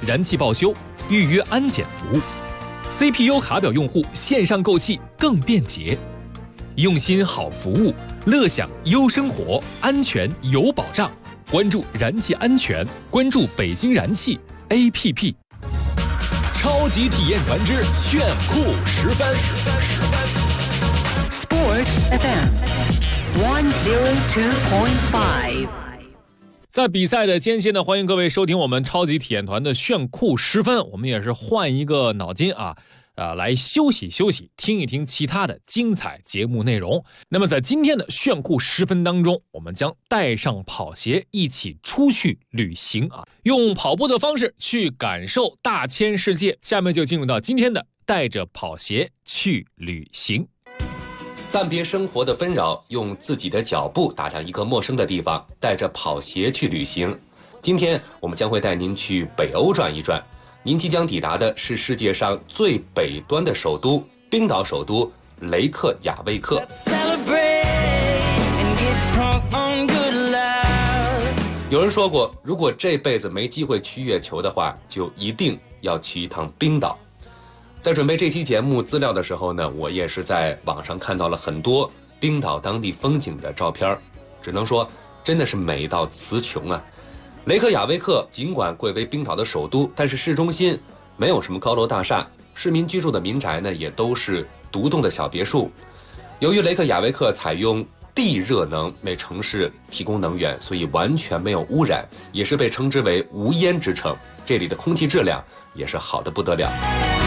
燃气报修、预约安检服务。CPU 卡表用户线上购气更便捷，用心好服务，乐享优生活，安全有保障。关注燃气安全，关注北京燃气 APP。超级体验团之炫酷10分。 Sport FM 102.5。 在比赛的间隙呢，欢迎各位收听我们超级体验团的炫酷10分。我们也是换一个脑筋来休息休息，听一听其他的精彩节目内容。那么在今天的炫酷10分当中，我们将带上跑鞋一起出去旅行用跑步的方式去感受大千世界。下面就进入到今天的带着跑鞋去旅行。 暂别生活的纷扰，用自己的脚步打量一个陌生的地方，带着跑鞋去旅行。今天我们将会带您去北欧转一转。您即将抵达的是世界上最北端的首都——冰岛首都雷克雅未克。有人说过，如果这辈子没机会去月球的话，就一定要去一趟冰岛。在准备这期节目资料的时候呢，我也是在网上看到了很多冰岛当地风景的照片，只能说真的是美到词穷啊。雷克雅未克尽管贵为冰岛的首都，但是市中心没有什么高楼大厦，市民居住的民宅呢也都是独栋的小别墅。由于雷克雅未克采用地热能为城市提供能源，所以完全没有污染，也是被称之为无烟之城。这里的空气质量也是好得不得了。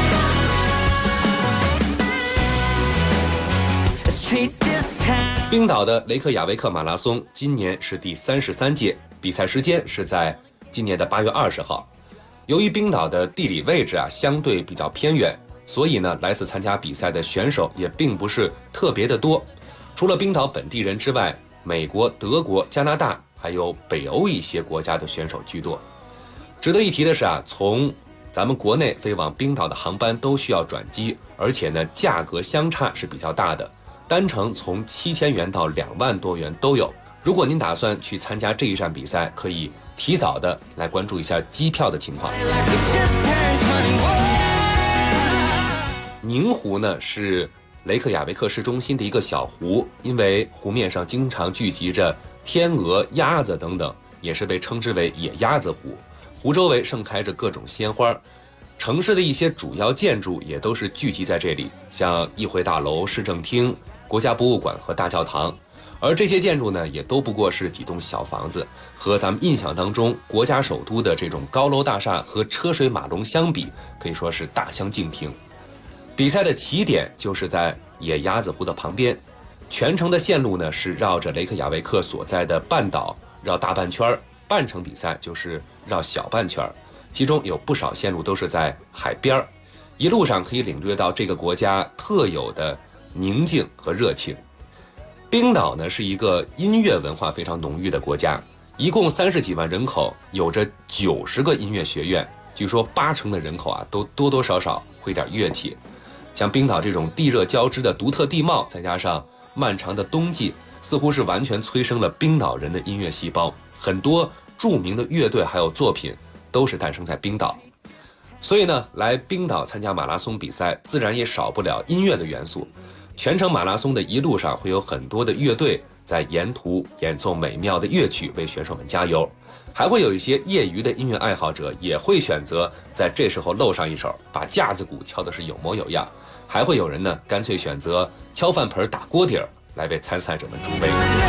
冰岛的雷克雅未克马拉松今年是第33届，比赛时间是在今年的8月20号。由于冰岛的地理位置相对比较偏远，所以呢来自参加比赛的选手也并不是特别的多。除了冰岛本地人之外，美国、德国、加拿大还有北欧一些国家的选手居多。值得一提的是从咱们国内飞往冰岛的航班都需要转机，而且呢价格相差是比较大的，单程从7000元到2万多元都有。如果您打算去参加这一站比赛，可以提早的来关注一下机票的情况。宁湖呢是雷克雅未克市中心的一个小湖，因为湖面上经常聚集着天鹅、鸭子等等，也是被称之为野鸭子湖。湖周围盛开着各种鲜花，城市的一些主要建筑也都是聚集在这里，像议会大楼、市政厅、国家博物馆和大教堂。而这些建筑呢，也都不过是几栋小房子，和咱们印象当中国家首都的这种高楼大厦和车水马龙相比，可以说是大相径庭。比赛的起点就是在野鸭子湖的旁边，全程的线路呢是绕着雷克雅未克所在的半岛绕大半圈，半程比赛就是绕小半圈，其中有不少线路都是在海边，一路上可以领略到这个国家特有的宁静和热情。冰岛呢是一个音乐文化非常浓郁的国家，一共30几万人口，有着90个音乐学院，据说80%的人口都多多少少会点乐器。像冰岛这种地热交织的独特地貌，再加上漫长的冬季，似乎是完全催生了冰岛人的音乐细胞，很多著名的乐队还有作品都是诞生在冰岛。所以呢，来冰岛参加马拉松比赛，自然也少不了音乐的元素。全程马拉松的一路上会有很多的乐队在沿途演奏美妙的乐曲为选手们加油，还会有一些业余的音乐爱好者也会选择在这时候露上一手，把架子鼓敲的是有模有样，还会有人呢干脆选择敲饭盆打锅底来为参赛者们助威。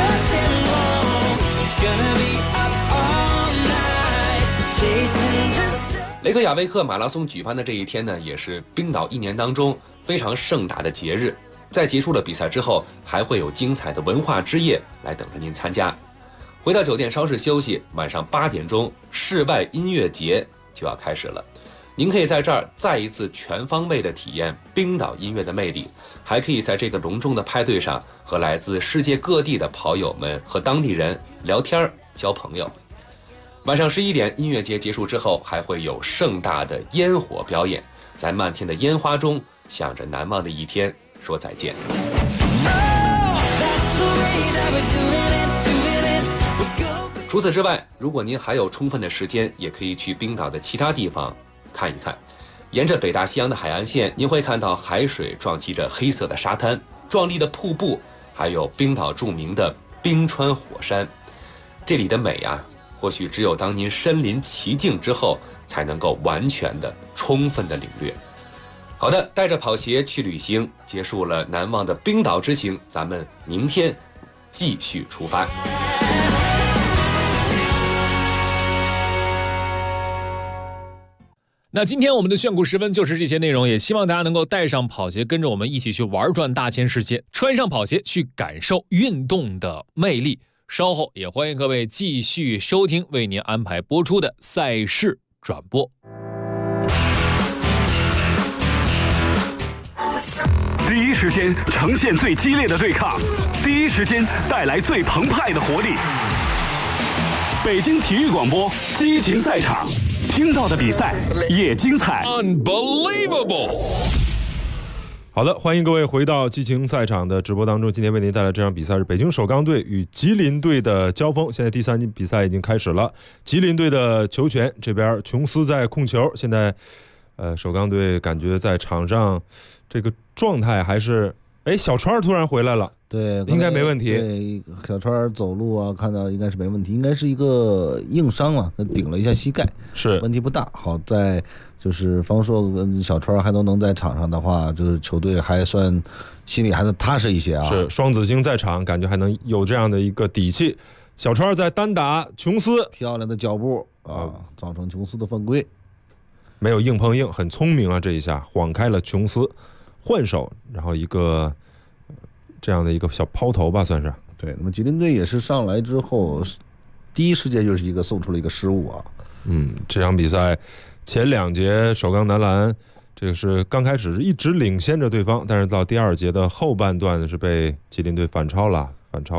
雷克雅未克马拉松举办的这一天呢，也是冰岛一年当中非常盛大的节日。在结束了比赛之后，还会有精彩的文化之夜来等着您参加。回到酒店稍事休息，晚上8点钟，室外音乐节就要开始了。您可以在这儿再一次全方位的体验冰岛音乐的魅力，还可以在这个隆重的派对上和来自世界各地的跑友们和当地人聊天交朋友。晚上11点，音乐节结束之后，还会有盛大的烟火表演，在漫天的烟花中向着难忘的一天说再见。除除此之外，如果您还有充分的时间，也可以去冰岛的其他地方看一看。沿着北大西洋的海岸线，您会看到海水撞击着黑色的沙滩、壮丽的瀑布，还有冰岛著名的冰川火山。这里的美啊，或许只有当您身临其境之后，才能够完全的、充分的领略。好的，带着跑鞋去旅行，结束了难忘的冰岛之行，咱们明天继续出发。 那今天我们的炫酷时分就是这些内容，也希望大家能够带上跑鞋，跟着我们一起去玩转大千世界，穿上跑鞋去感受运动的魅力。稍后也欢迎各位继续收听为您安排播出的赛事转播。 第一时间呈现最激烈的对抗，第一时间带来最澎湃的活力。北京体育广播激情赛场，听到的比赛也精彩。 Unbelievable！ 好的，欢迎各位回到激情赛场的直播当中。今天为您带来这场比赛是北京首钢队与吉林队的交锋。现在第三比赛已经开始了，吉林队的球权这边琼斯在控球。现在首钢队感觉在场上这个状态还是，小川突然回来了， 对， 应该没问题。 对，小川走路啊，看到应该是没问题，应该是一个硬伤嘛，顶了一下膝盖， 是问题不大。好在就是方硕跟小川还都能在场上的话，就是球队还算心里还是踏实一些啊。 是双子星在场，感觉还能有这样的一个底气。小川在单打琼斯， 漂亮的脚步啊，造成琼斯的犯规， 没有硬碰硬，很聪明啊！这一下晃开了琼斯，换手，然后一个这样的一个小抛投吧，算是。 对，那么吉林队也是上来之后，第一时间就是一个送出了一个失误啊。 这场比赛前2节首钢男篮这个是刚开始是一直领先着对方，但是到第2节的后半段是被吉林队反超了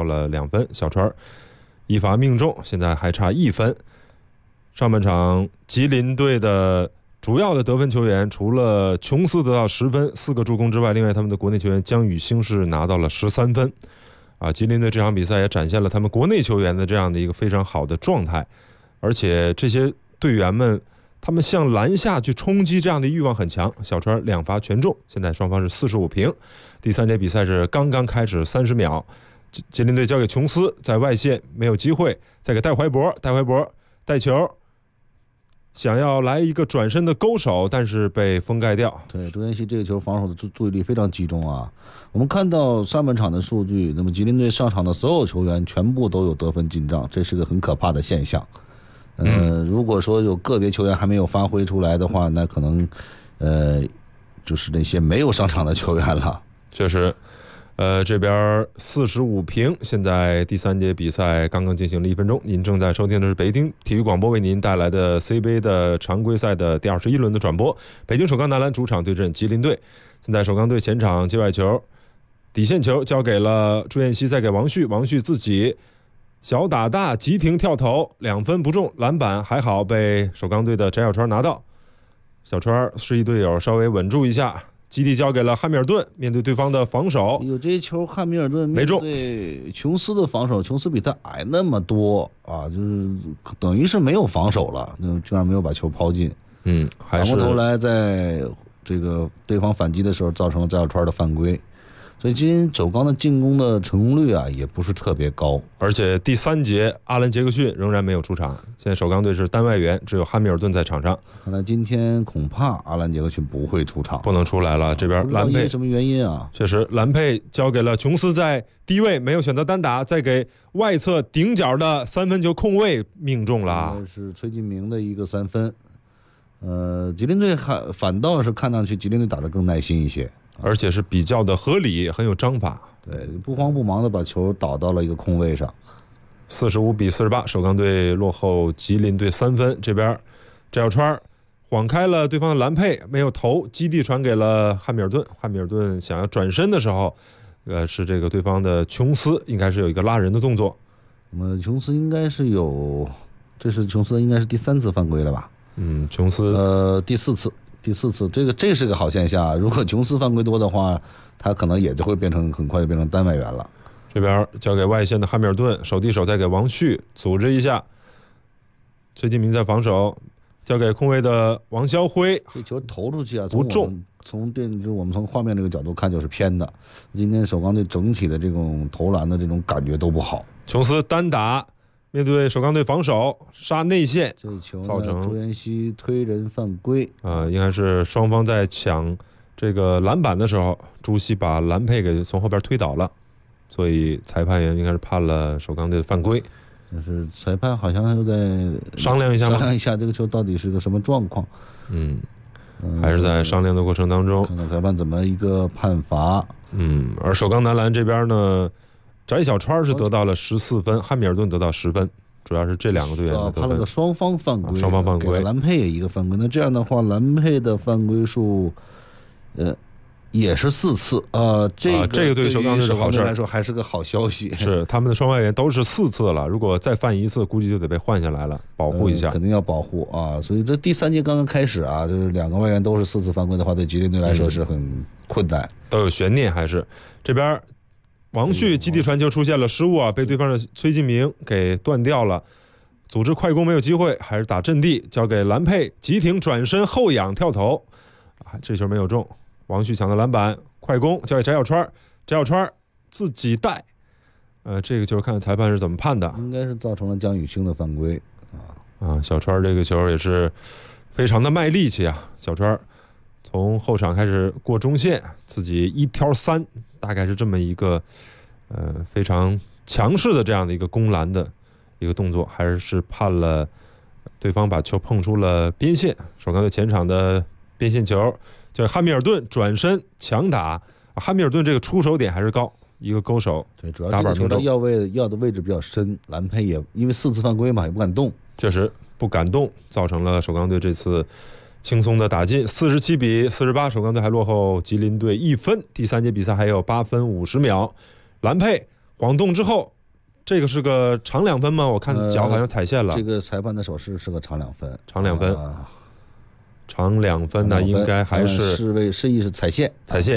2分，小川一罚命中，现在还差1分。上半场吉林队的主要的得分球员除了琼斯得到10分4个助攻之外，另外他们的国内球员姜宇星是拿到了13分吉林队这场比赛也展现了他们国内球员的这样的一个非常好的状态，而且这些队员们他们向篮下去冲击这样的欲望很强。小川2罚全中，现在双方是45平。第3节比赛是刚刚开始30秒，吉林队交给琼斯，在外线没有机会，再给戴怀博带球，想要来一个转身的勾手，但是被封盖掉。 对，周彦希这个球防守的注意力非常集中啊。我们看到上半场的数据，那么吉林队上场的所有球员全部都有得分进账，这是个很可怕的现象。如果说有个别球员还没有发挥出来的话，那可能就是那些没有上场的球员了。 确实这边45平，现在第3节比赛刚刚进行了1分钟。您正在收听的是北京体育广播为您带来的 C 杯的常规赛的第21轮的转播。北京首钢男篮主场对阵吉林队。现在首钢队前场界外球，底线球交给了朱彦希，再给王旭自己小打大急停跳投2分不中，篮板还好被首钢队的翟小川拿到。小川示意队友稍微稳住一下，基地交给了汉密尔顿，面对对方的防守， 有这一球汉密尔顿面对琼斯的防守，琼斯比他矮那么多啊，就是等于是没有防守了，居然没有把球抛进。 还是反过头来在这个对方反击的时候造成了翟小川的犯规。所以今天首钢的进攻的成功率啊也不是特别高， 而且第3节阿兰杰克逊仍然没有出场，现在首钢队是单外援，只有汉密尔顿在场上。 看来今天恐怕阿兰杰克逊不会出场， 不能出来了。这边兰佩什么原因啊？ 确实，兰佩交给了琼斯，在低位没有选择单打，再给外侧顶角的3分球空位命中了， 是崔敬明的一个3分。吉林队反倒是看上去吉林队打得更耐心一些， 而且是比较的合理，很有章法。 对，不慌不忙的把球导到了一个空位上。 45比48，首钢队落后吉林队3分。这边翟小川晃开了对方的兰佩，没有投，基地传给了汉密尔顿。汉密尔顿想要转身的时候，是这个对方的琼斯应该是有一个拉人的动作。 那么琼斯应该是有，这是琼斯应该是第3次犯规了吧？ 琼斯第4次，这是个好现象。如果琼斯犯规多的话，他可能也就会很快就变成单外援了。 这边交给外线的汉密尔顿，手递手再给王旭组织一下。崔继明在防守，交给空位的王霄辉， 这球投出去啊， 不中。 就是我们从画面这个角度看就是偏的。今天首钢队整体的这种投篮的这种感觉都不好。 琼斯单打，面对首钢队防守杀内线， 这一球造成朱彦西推人犯规。 应该是双方在抢这个篮板的时候，朱熹把兰佩给从后边推倒了，所以裁判员应该是判了首钢队的犯规。 就是裁判好像又在商量一下吗？ 商量一下这个球到底是个什么状况。 还是在商量的过程当中， 看看裁判怎么一个判罚。 而首钢男篮这边呢，翟小川是得到了14分，汉密尔顿得到10分，主要是这两个队员的得分。 判了个双方犯规， 双方犯规， 给兰佩也一个犯规。那这样的话，兰佩的犯规数，也是4次这个对首钢队是好事来说还是个好消息。 是他们的双外援都是4次了，如果再犯1次，估计就得被换下来了，保护一下。 肯定要保护啊！所以这第3节刚刚开始啊，就是2个外援都是4次犯规的话，对吉林队来说是很困难， 都有悬念。还是这边王旭基地传球出现了失误啊，被对方的崔继明给断掉了，组织快攻没有机会，还是打阵地，交给兰佩急停转身后仰跳投，这球没有中。王旭抢到篮板，快攻交给翟小川，翟小川自己带，这个球看裁判是怎么判的， 应该是造成了江宇星的犯规小川这个球也是非常的卖力气啊，小川从后场开始过中线，自己1挑3，大概是这么一个非常强势的这样的一个攻篮的一个动作，还是判了对方把球碰出了边线，首钢队前场的边线球。叫汉密尔顿转身强打，汉密尔顿这个出手点还是高，一个勾手， 对，主要这个球他要的位置比较深，兰佩也因为4次犯规嘛，也不敢动， 确实不敢动，造成了首钢队这次轻松的打进，47比48，首钢队还落后吉林队1分。第3节比赛还有8分50秒，兰佩晃动之后，这个是个长2分吗？我看脚好像踩线了。 这个裁判的手势是个长2分， 长2分。长2分呢，应该还是示意是踩线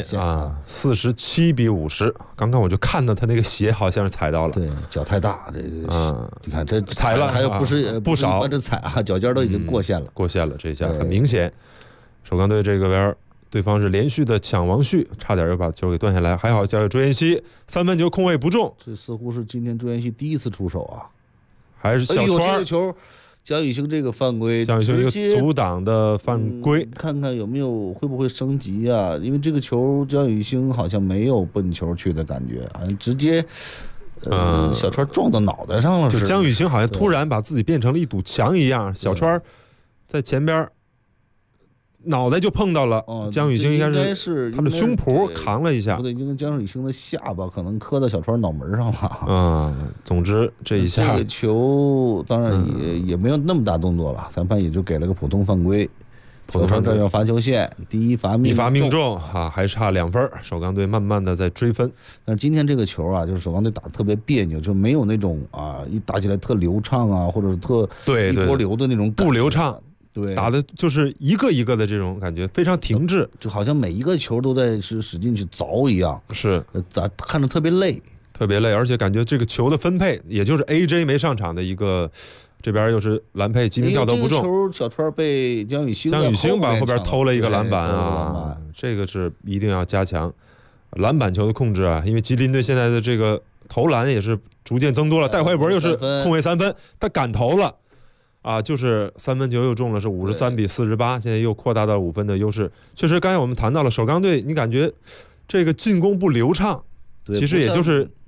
47比50。刚刚我就看到他那个鞋好像是踩到了， 对，脚太大，你看这踩了， 还有不少，这踩脚尖都已经过线了， 过线了，这一下很明显。首钢队这个边，对方是连续的抢王旭，差点又把球给断下来，还好交给朱彦西，3分球空位不中， 这似乎是今天朱彦西第1次出手啊， 还是小川。 这个球。江宇星这个犯规， 江宇星一个阻挡的犯规， 看看会不会升级啊？因为这个球江宇星好像没有奔球去的感觉，好像直接小川撞到脑袋上了。 就江宇星好像突然把自己变成了一堵墙一样，小川在前边。脑袋就碰到了江宇星，应该是他的胸脯扛了一下， 不对，应该江宇星的下巴可能磕到小川脑门上了。 总之这一下这个球当然也没有那么大动作了，裁判也就给了个普通犯规，球上占用罚球线，一罚命中还差2分，首钢队慢慢的在追分。 但是今天这个球啊，就是首钢队打得特别别扭，就没有那种一打起来特流畅啊，或者特一波流的那种感觉， 不流畅。 对， 打的就是一个一个的这种感觉，非常停滞， 就好像每一个球都在使劲去凿一样， 是看着特别累， 而且感觉这个球的分配，也就是 AJ 没上场的一个，这边又是兰佩急停跳投不中， 这个球小川被江宇星把后边偷了一个篮板啊，这个是一定要加强篮板球的控制啊，因为吉林队现在的这个投篮也是逐渐增多了，戴怀博又是空位3分，他敢投了。就是3分球又中了，是53比48，现在又扩大到5分的优势。确实，刚才我们谈到了首钢队，你感觉这个进攻不流畅，其实也就是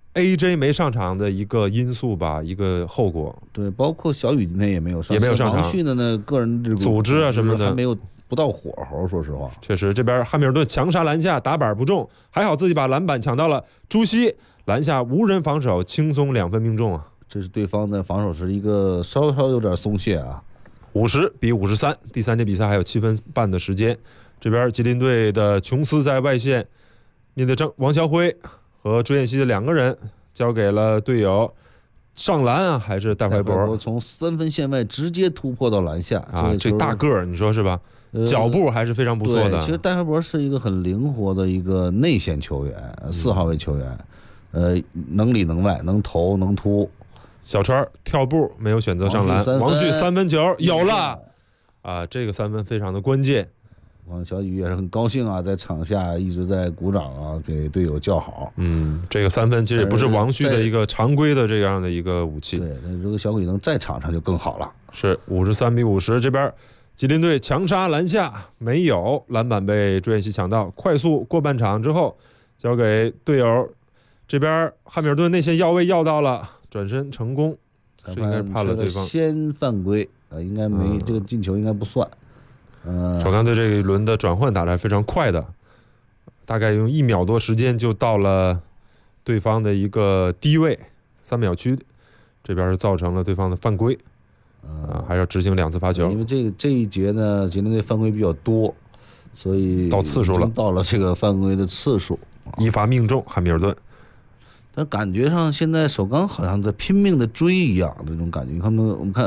AJ 没上场的一个因素吧，一个后果。 对，包括小雨今天也没有上场。王旭的呢，个人这组织啊什么的还没有不到火候，说实话。 确实，这边汉密尔顿强杀篮下，打板不中，还好自己把篮板抢到了。朱熹篮下无人防守，轻松2分命中啊。 这是对方的防守是一个稍有点松懈啊 ，50比53。第3节比赛还有7分半的时间，这边吉林队的琼斯在外线面对王霄辉和朱彦西的2个人，交给了队友上篮还是戴怀博从3分线外直接突破到篮下这大个儿你说是吧？脚步还是非常不错的。 其实戴怀博是一个很灵活的一个内线球员，4号位球员。 能里能外，能投能突。 小川跳步没有选择上篮，王旭三分球有了啊！这个3分非常的关键。 王小雨也是很高兴啊，在场下一直在鼓掌啊，给队友叫好。 这个3分其实也不是王旭的一个常规的这样的一个武器。 对，那如果小鬼能在场上就更好了。 是53-50，这边吉林队强杀篮下，没有篮板被朱彦西抢到，快速过半场之后交给队友。这边汉密尔顿内线要位要到了，转身成功，是应该判了对方先犯规，应该没这个进球应该不算。 首钢队这一轮的转换打得还非常快的，大概用1秒多时间就到了对方的一个低位3秒区，这边造成了对方的犯规，还要执行2次罚球。 因为这一节呢，吉林队犯规比较多，所以到次数了， 到了这个犯规的次数， 一罚命中汉密尔顿。 但感觉上现在首钢好像在拼命的追一样，这种感觉。我们看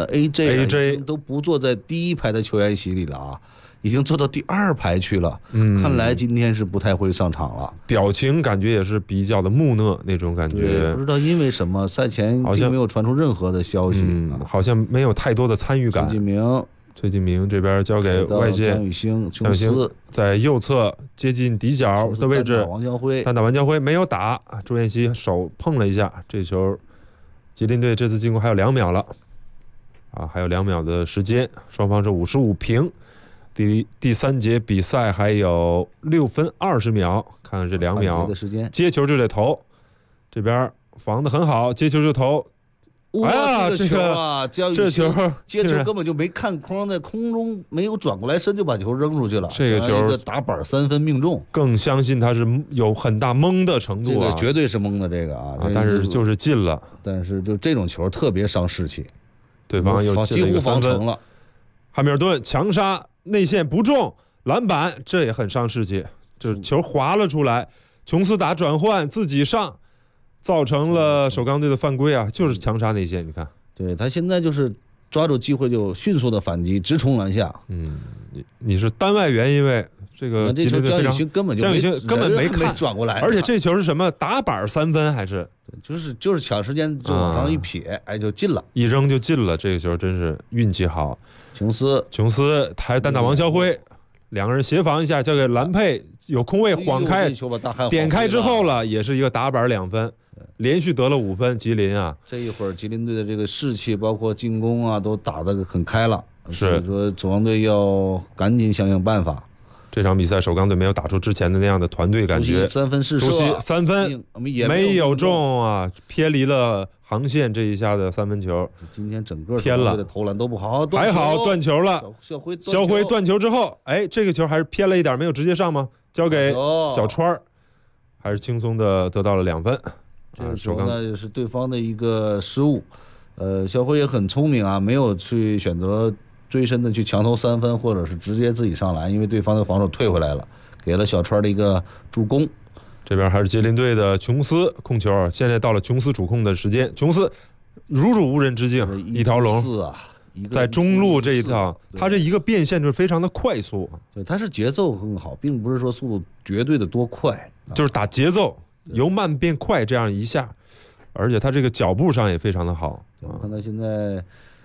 AJ 都不坐在第1排的球员席里了啊，已经坐到第2排去了。看来今天是不太会上场了， 表情感觉也是比较的木讷那种感觉。 不知道因为什么，赛前并没有传出任何的消息， 好像没有太多的参与感。崔继明这边交给外线， 江宇星在右侧接近底角的位置，单打王家辉没有打，朱彦西手碰了一下，这球吉林队这次进攻还有2秒了啊，还有2秒的时间，双方是55平。第3节比赛还有6分20秒，看看这2秒的时间， 接球就得投，这边防得很好，接球就投。 哇，这个球啊， 这球接球根本就没看框，在空中没有转过来身就把球扔出去了。 这个球一个打板3分命中， 更相信他是有很大蒙的程度啊， 这个绝对是蒙的这个啊， 但是就是进了。 但是就这种球特别伤士气， 对方又进了一个3分了。 汉密尔顿强杀内线不中，篮板这也很伤士气，就是球滑了出来，琼斯打转换自己上。造成了首钢队的犯规啊，就是强杀内线。你看， 对他现在就是抓住机会就迅速的反击，直冲篮下。 你是单外援，因为这个吉林队非常， 江宇星根本没转过来， 而且这球是什么打板3分还是？ 就是抢时间就往上一撇，就进了， 一扔就进了。这个球真是运气好。 琼斯还是单打王肖辉。2个人协防一下，交给兰佩，有空位晃开，点开之后了，也是一个打板2分，连续得了5分。吉林啊， 这一会儿吉林队的这个士气，包括进攻啊，都打得很开了。所以说首钢队要赶紧想想办法。 这场比赛首钢队没有打出之前的那样的团队感觉。 3分试射 ，3分没有中啊，偏离了航线，这一下的3分球。 今天整个偏了， 投篮都不好， 还好断球了。肖辉断球之后，这个球还是偏了一点，没有直接上吗？交给小川，还是轻松的得到了2分。 这个球呢也是对方的一个失误。肖辉也很聪明啊，没有去选择追身的去强投3分，或者是直接自己上篮，因为对方的防守退回来了，给了小川的一个助攻。 这边还是吉林队的琼斯控球，现在到了琼斯主控的时间，琼斯如入无人之境，一条龙在中路这一趟，他这一个变线就是非常的快速， 对，他是节奏很好，并不是说速度绝对的多快， 就是打节奏，由慢变快这样一下，而且他这个脚步上也非常的好。 我看到现在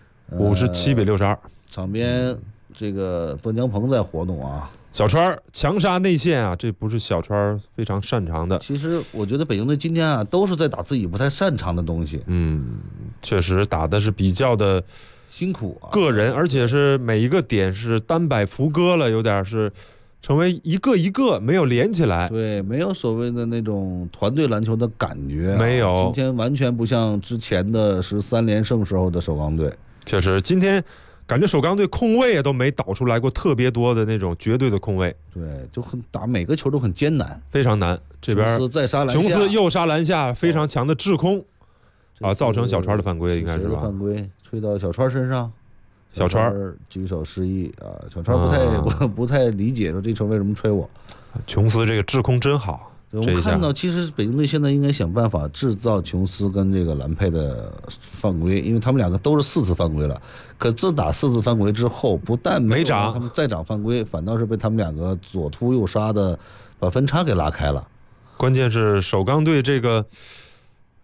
57-62。 场边这个段江鹏在活动啊， 小川强杀内线啊，这不是小川非常擅长的。 其实我觉得北京队今天啊都是在打自己不太擅长的东西。 确实打的是比较的辛苦啊， 个人，而且是每一个点是单摆浮歌了，有点是成为一个一个没有连起来。 对，没有所谓的那种团队篮球的感觉， 没有。 今天完全不像之前的13连胜时候的首钢队。 确实，今天感觉首钢队空位也都没导出来过特别多的那种绝对的空位。 对，就很打每个球都很艰难， 非常难。这边琼斯再杀篮下， 琼斯又杀篮下，非常强的制空啊，造成小川的犯规，应该是吧？ 犯规吹到小川身上， 小川举手示意啊，小川不太理解说这球为什么吹我。 琼斯这个制空真好。 我们看到，其实北京队现在应该想办法制造琼斯跟这个兰佩的犯规，因为他们两个都是4次犯规了。可自打4次犯规之后，不但没涨，他们再涨犯规，反倒是被他们两个左突右杀的把分差给拉开了。 关键是首钢队这个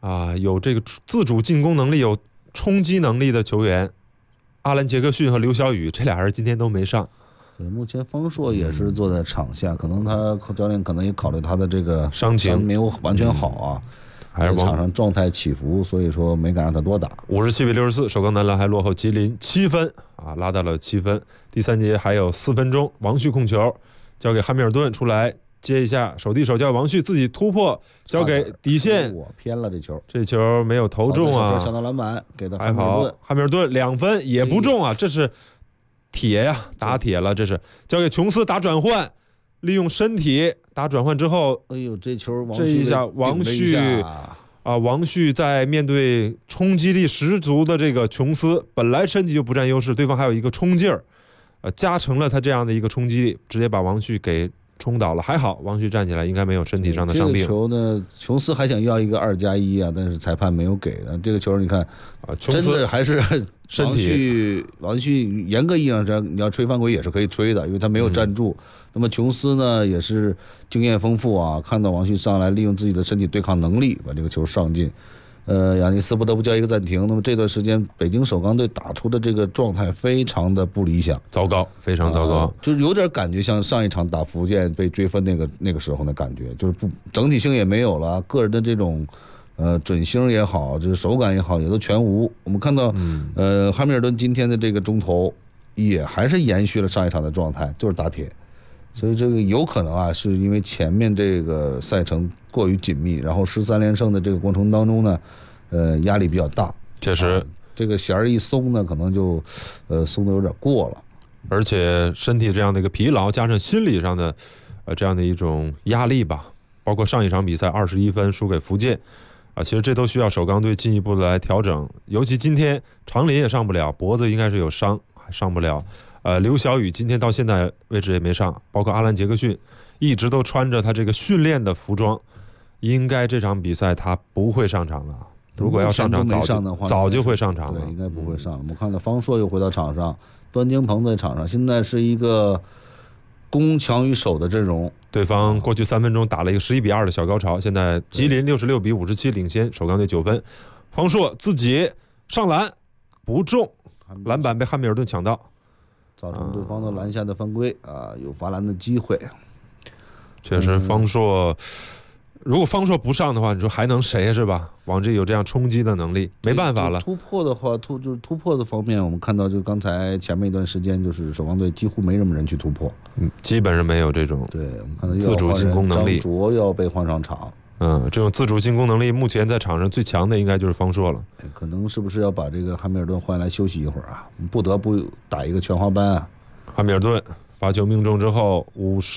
啊，有这个自主进攻能力、有冲击能力的球员，阿兰·杰克逊和刘晓宇这俩人今天都没上。 对，目前方硕也是坐在场下，可能他教练可能也考虑他的这个伤情没有完全好啊， 还是场上状态起伏，所以说没敢让他多打。 57-64，首钢男篮还落后吉林7分啊，拉到了7分。第3节还有4分钟，王旭控球交给汉密尔顿出来接一下，手递手交王旭自己突破，交给底线， 我偏了这球， 这球没有投中啊， 上到篮板，给到还好，汉密尔顿2分也不中啊，这是铁呀，打铁了，这是交给琼斯打转换，利用身体打转换之后， 哎呦，这球这一下王旭啊，王旭在面对冲击力十足的这个琼斯，本来身体就不占优势，对方还有一个冲劲儿，加成了他这样的一个冲击力，直接把王旭给冲倒了。还好王旭站起来，应该没有身体上的伤病。 这个球呢，琼斯还想要一个2+1啊，但是裁判没有给的。这个球你看啊，真的还是身体。 王旭严格意义上讲，你要吹犯规也是可以吹的，因为他没有站住。那么琼斯呢，也是经验丰富啊，看到王旭上来，利用自己的身体对抗能力，把这个球上进。亚尼斯不得不叫一个暂停。那么这段时间，北京首钢队打出的这个状态非常的不理想， 糟糕，非常糟糕， 就是有点感觉像上一场打福建被追分那个时候的感觉，就是不整体性也没有了，个人的这种准星也好，就是手感也好，也都全无。我们看到汉密尔顿今天的这个中投也还是延续了上一场的状态，就是打铁。所以这个有可能啊，是因为前面这个赛程过于紧密，然后13连胜的这个过程当中呢，压力比较大。 确实， 这个弦儿一松呢，可能就松的有点过了。 而且身体这样的一个疲劳，加上心理上的这样的一种压力吧，包括上一场比赛21分输给福建啊，其实这都需要首钢队进一步的来调整。尤其今天长林也上不了，脖子应该是有伤，还上不了。刘晓宇今天到现在为止也没上，包括阿兰·杰克逊一直都穿着他这个训练的服装，应该这场比赛他不会上场了。如果要上场早就会上场了， 对，应该不会上。我们看到方硕又回到场上，段京鹏在场上，现在是一个攻强于守的阵容。 对方过去3分钟打了一个11-2的小高潮，现在吉林66-57领先首钢队9分。方硕自己上篮不中，篮板被汉密尔顿抢到， 造成对方的篮下的犯规啊，有罚篮的机会。 确实，方硕，如果方硕不上的话，你说还能谁是吧？王志有这样冲击的能力，没办法了。 突破的话，就是突破的方面，我们看到就刚才前面一段时间，就是首钢队几乎没什么人去突破， 基本上没有这种。 对，我们看到自主进攻能力， 张卓要被换上场。 这种自主进攻能力，目前在场上最强的应该就是方硕了。 可能是不是要把这个汉密尔顿换来休息一会儿啊？不得不打一个全华班啊。 汉密尔顿罚球命中之后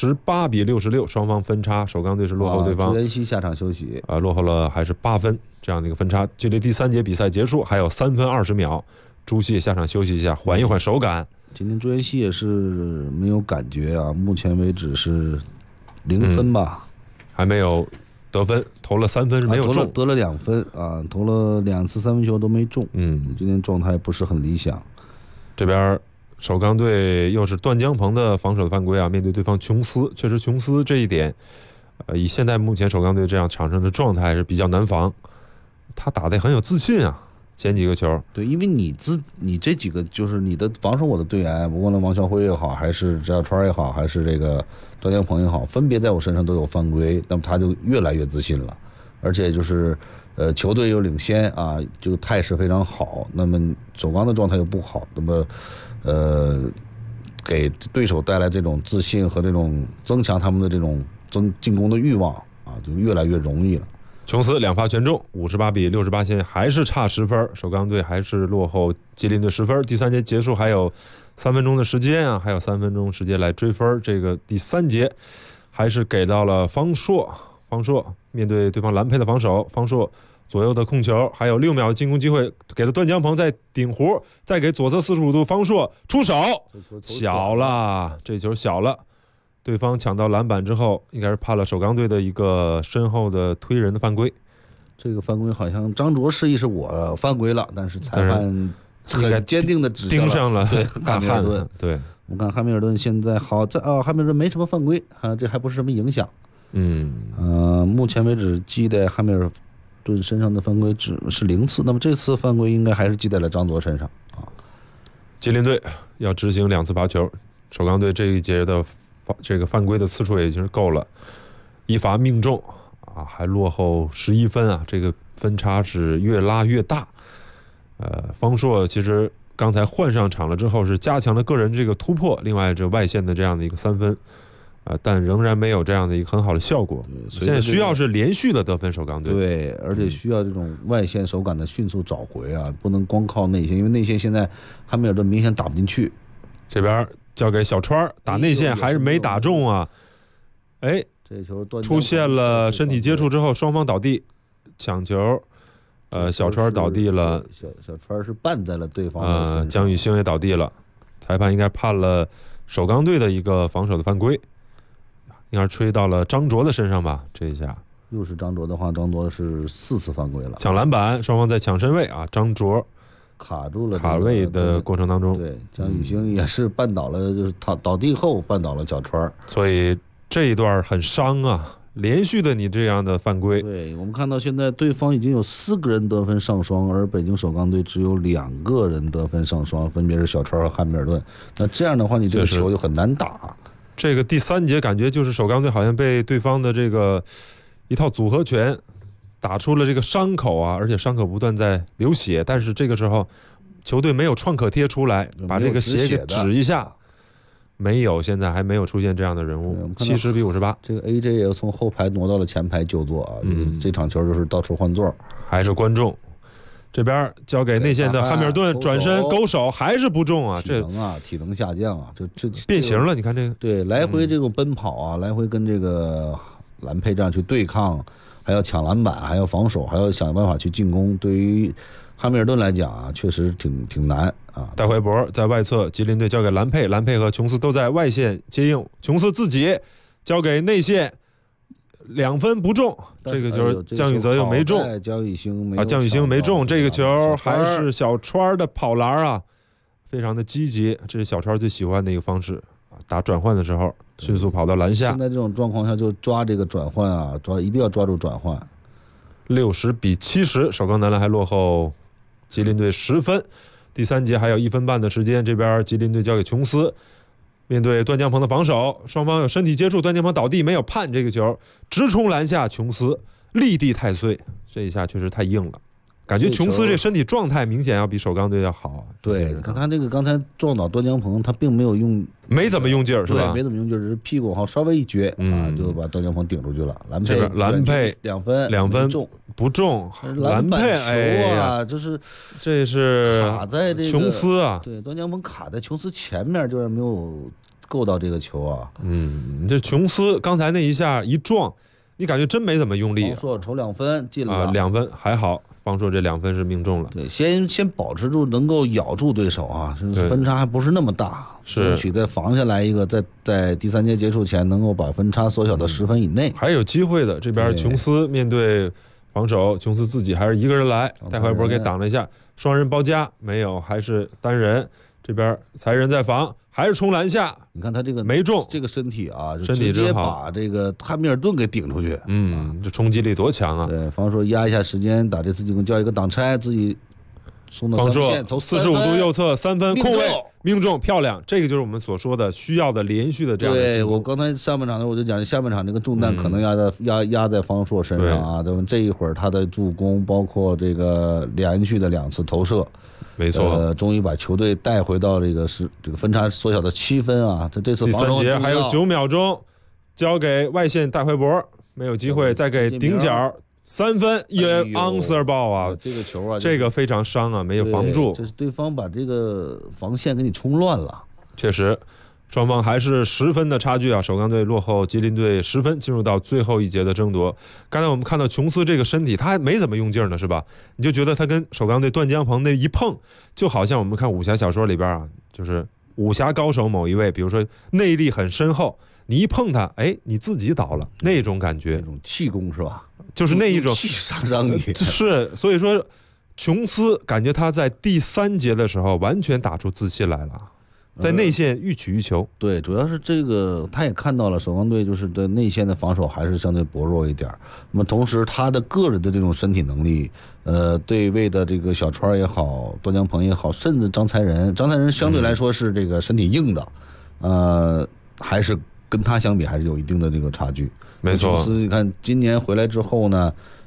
，58-66，双方分差，首钢队是落后对方。 朱彦西下场休息落后了还是8分这样的一个分差。距离第3节比赛结束还有3分20秒，朱熹下场休息一下，缓一缓手感。 今天朱彦西也是没有感觉啊，目前为止是0分吧， 还没有得分，投了3分是没有中， 得了2分啊，投了2次3分球都没中。今天状态不是很理想。 这边首钢队又是段江鹏的防守的犯规啊，面对对方琼斯，确实琼斯这一点，以现在目前首钢队这样场上的状态是比较难防。他打得很有自信啊，前几个球。 对，因为你这几个就是你的防守我的队员，不管是王晓辉也好，还是翟小川也好，还是这个段江鹏也好，分别在我身上都有犯规，那么他就越来越自信了，而且就是球队又领先啊，这个态势非常好。那么首钢的状态又不好，那么给对手带来这种自信和这种增强他们的这种进攻的欲望啊，就越来越容易了。 琼斯2发全中，58-68，现在还是差10分，首钢队还是落后吉林队10分。第3节结束还有3分钟的时间啊，还有3分钟时间来追分。这个第3节还是给到了方硕面对对方蓝佩的防守，方硕左右的控球，还有6秒的进攻机会，给了段江鹏在顶弧，再给左侧45度，方硕出手小了，这球小了。对方抢到篮板之后，应该是判了首钢队的一个身后的推人的犯规。 这个犯规好像张卓示意是我犯规了，但是裁判很坚定的指盯上了汉密尔顿。 对， 我看汉密尔顿现在好在汉密尔顿没什么犯规啊，这还不是什么影响。目前为止记得汉密尔顿身上的犯规只是0次，那么这次犯规应该还是记在了张卓身上啊。 吉林队要执行2次罚球，首钢队这一节的这个犯规的次数也已经够了，一罚命中啊，还落后11分啊，这个分差是越拉越大。方硕其实刚才换上场了之后是加强了个人这个突破，另外这外线的这样的一个3分。但仍然没有这样的一个很好的效果。现在需要是连续的得分，首钢队对，而且需要这种外线手感的迅速找回啊，不能光靠内线，因为内线现在汉密尔顿明显打不进去。 这边交给小川打内线还是没打中啊！哎， 这球出现了身体接触之后，双方倒地抢球，小川倒地了， 小川是绊在了对方的身上， 江宇星也倒地了，裁判应该判了首钢队的一个防守的犯规。应该吹到了张卓的身上吧？这一下又是张卓的话，张卓是4次犯规了。 抢篮板，双方在抢身位啊，张卓卡住了卡位的过程当中， 对，江宇星也是绊倒了，就是倒地后绊倒了小川， 所以这一段很伤啊。连续的你这样的犯规， 对我们看到现在对方已经有4个人得分上双，而北京首钢队只有2个人得分上双，分别是小川和汉密尔顿。那这样的话，你这个球就很难打。 这个第3节感觉就是首钢队好像被对方的这个一套组合拳打出了这个伤口啊，而且伤口不断在流血，但是这个时候球队没有创可贴出来把这个血给止一下，没有，现在还没有出现这样的人物。70比58， 这个 AJ 也从后排挪到了前排就坐啊，这场球就是到处换座， 还是观众。这边交给内线的汉密尔顿，转身勾手还是不中啊！ 体能下降啊，这变形了。你看这个， 对，来回这种奔跑啊，来回跟这个兰佩这样去对抗，还要抢篮板，还要防守，还要想办法去进攻。对于汉密尔顿来讲啊，确实挺难啊。 戴怀博在外侧，吉林队交给兰佩，兰佩和琼斯都在外线接应，琼斯自己交给内线。2分不中，这个球江宇泽又没中， 江宇星没中，这个球还是小川的跑篮啊，非常的积极，这是小川最喜欢的一个方式，打转换的时候迅速跑到篮下。 现在这种状况下就抓这个转换啊，一定要抓住转换。 60比70，首钢男篮还落后吉林队10分。第3节还有1分半的时间，这边吉林队交给琼斯。面对段江鹏的防守，双方有身体接触，段江鹏倒地没有判这个球，直冲篮下，琼斯立地太岁，这一下确实太硬了，感觉琼斯这身体状态明显要比首钢队要好。 对，他这个刚才撞倒段江鹏，他并没有没怎么用劲儿，是吧？ 没怎么用劲儿，只是屁股稍微一撅啊，就把段江鹏顶出去了。兰佩2分不中， 篮板球啊，这是卡在这个琼斯啊， 对，段江鹏卡在琼斯前面，就是没有够到这个球啊。 这琼斯刚才那一下一撞，你感觉真没怎么用力。 方硕抽2分进了啊，2分还好，方硕这2分是命中了。 对，先保持住，能够咬住对手啊，分差还不是那么大，争取再防下来一个，在第3节结束前能够把分差缩小到10分以内， 还有机会的。这边琼斯面对防守，琼斯自己还是一个人来，戴怀博给挡了一下，双人包夹没有，还是单人。这边才人在防，还是冲篮下。 你看他这个没中， 这个身体啊， 身体直接把这个汉密尔顿给顶出去。 这冲击力多强啊！ 对，方硕压一下时间，打这次进攻叫一个挡拆，自己送到3分线，投 45度右侧3分空位命中，漂亮！这个就是我们所说的需要的连续的这样的进攻。 对，我刚才上半场的我就讲，下半场这个重担可能压在方硕身上啊。对吧？这一会儿他的助攻，包括这个连续的2次投射。 没错， 终于把球队带回到这个分差缩小的7分啊！这次防守第3节还有9秒钟，交给外线戴怀博，没有机会，再给顶角3分，也 answer 啊！ 这个球啊， 这个非常伤啊，没有防住， 这是对方把这个防线给你冲乱了。 确实，双方还是10分的差距啊！首钢队落后吉林队10分，进入到最后一节的争夺。刚才我们看到琼斯这个身体，他还没怎么用劲呢，是吧？你就觉得他跟首钢队段江鹏那一碰，就好像我们看武侠小说里边啊，就是武侠高手某一位，比如说内力很深厚，你一碰他，哎，你自己倒了，那种感觉， 那种气功是吧？ 就是那一种气伤你。 是，所以说琼斯感觉他在第3节的时候完全打出自信来了。 在内线欲取欲求。 对，主要是这个他也看到了首钢队就是对内线的防守还是相对薄弱一点。那么同时他的个人的这种身体能力，对位的这个小川也好，段江鹏也好，甚至张才仁相对来说是这个身体硬的，还是跟他相比还是有一定的这个差距。 没错， 你看今年回来之后呢，